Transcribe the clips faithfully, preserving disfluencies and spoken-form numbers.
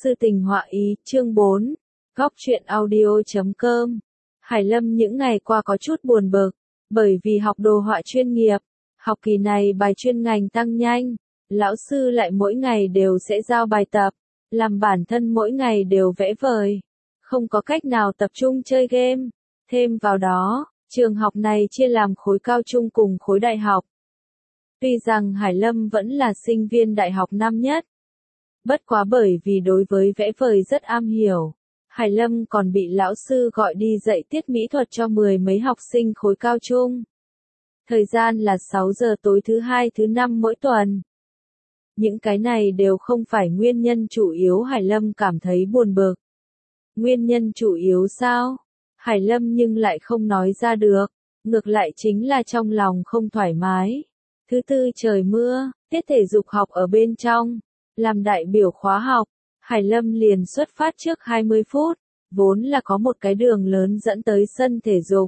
sư tình họa ý, chương bốn, góc truyện audio.com. Hải Lâm những ngày qua có chút buồn bực, bởi vì học đồ họa chuyên nghiệp, học kỳ này bài chuyên ngành tăng nhanh, lão sư lại mỗi ngày đều sẽ giao bài tập, làm bản thân mỗi ngày đều vẽ vời, không có cách nào tập trung chơi game. Thêm vào đó, trường học này chia làm khối cao trung cùng khối đại học. Tuy rằng Hải Lâm vẫn là sinh viên đại học năm nhất, bất quá bởi vì đối với vẽ vời rất am hiểu, Hải Lâm còn bị lão sư gọi đi dạy tiết mỹ thuật cho mười mấy học sinh khối cao trung. Thời gian là sáu giờ tối thứ hai thứ năm mỗi tuần. Những cái này đều không phải nguyên nhân chủ yếu Hải Lâm cảm thấy buồn bực. Nguyên nhân chủ yếu sao? Hải Lâm nhưng lại không nói ra được, ngược lại chính là trong lòng không thoải mái. Thứ tư trời mưa, tiết thể dục học ở bên trong, làm đại biểu khóa học, Hải Lâm liền xuất phát trước hai mươi phút, vốn là có một cái đường lớn dẫn tới sân thể dục.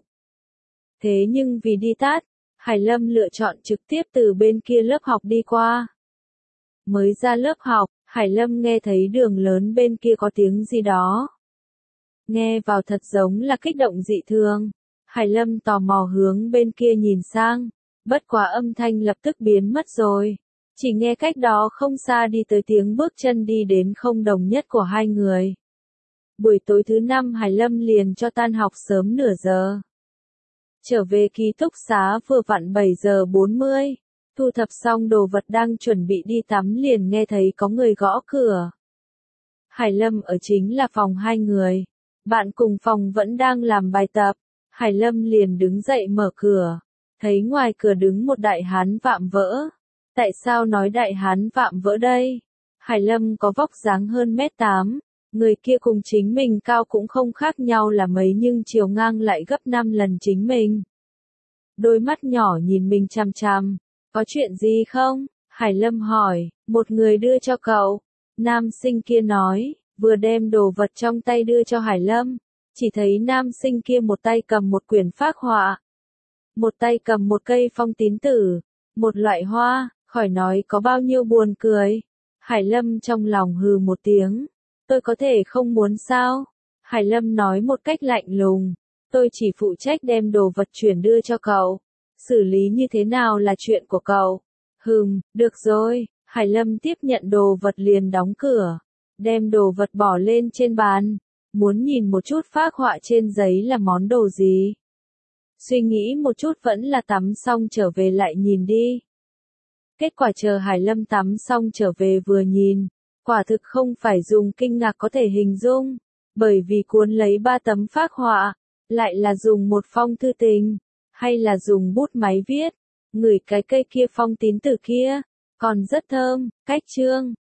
Thế nhưng vì đi tắt, Hải Lâm lựa chọn trực tiếp từ bên kia lớp học đi qua. Mới ra lớp học, Hải Lâm nghe thấy đường lớn bên kia có tiếng gì đó. Nghe vào thật giống là kích động dị thường. Hải Lâm tò mò hướng bên kia nhìn sang, bất quá âm thanh lập tức biến mất rồi. Chỉ nghe cách đó không xa đi tới tiếng bước chân đi đến không đồng nhất của hai người. Buổi tối thứ năm Hải Lâm liền cho tan học sớm nửa giờ. Trở về ký túc xá vừa vặn bảy giờ bốn mươi, thu thập xong đồ vật đang chuẩn bị đi tắm liền nghe thấy có người gõ cửa. Hải Lâm ở chính là phòng hai người, bạn cùng phòng vẫn đang làm bài tập, Hải Lâm liền đứng dậy mở cửa, thấy ngoài cửa đứng một đại hán vạm vỡ. Tại sao nói đại hán vạm vỡ đây? Hải Lâm có vóc dáng hơn mét tám, người kia cùng chính mình cao cũng không khác nhau là mấy nhưng chiều ngang lại gấp năm lần chính mình. Đôi mắt nhỏ nhìn mình chằm chằm, có chuyện gì không? Hải Lâm hỏi, một người đưa cho cậu. Nam sinh kia nói, vừa đem đồ vật trong tay đưa cho Hải Lâm, chỉ thấy nam sinh kia một tay cầm một quyển phác họa, một tay cầm một cây phong tín tử, một loại hoa. Khỏi nói có bao nhiêu buồn cười. Hải Lâm trong lòng hừ một tiếng. Tôi có thể không muốn sao? Hải Lâm nói một cách lạnh lùng. Tôi chỉ phụ trách đem đồ vật chuyển đưa cho cậu. Xử lý như thế nào là chuyện của cậu. Hừm, được rồi. Hải Lâm tiếp nhận đồ vật liền đóng cửa. Đem đồ vật bỏ lên trên bàn. Muốn nhìn một chút phác họa trên giấy là món đồ gì. Suy nghĩ một chút vẫn là tắm xong trở về lại nhìn đi. Kết quả chờ Hải Lâm tắm xong trở về vừa nhìn, quả thực không phải dùng kinh ngạc có thể hình dung, bởi vì cuốn lấy ba tấm phác họa, lại là dùng một phong thư tình, hay là dùng bút máy viết, ngửi cái cây kia phong tín tử kia, còn rất thơm, cách chương,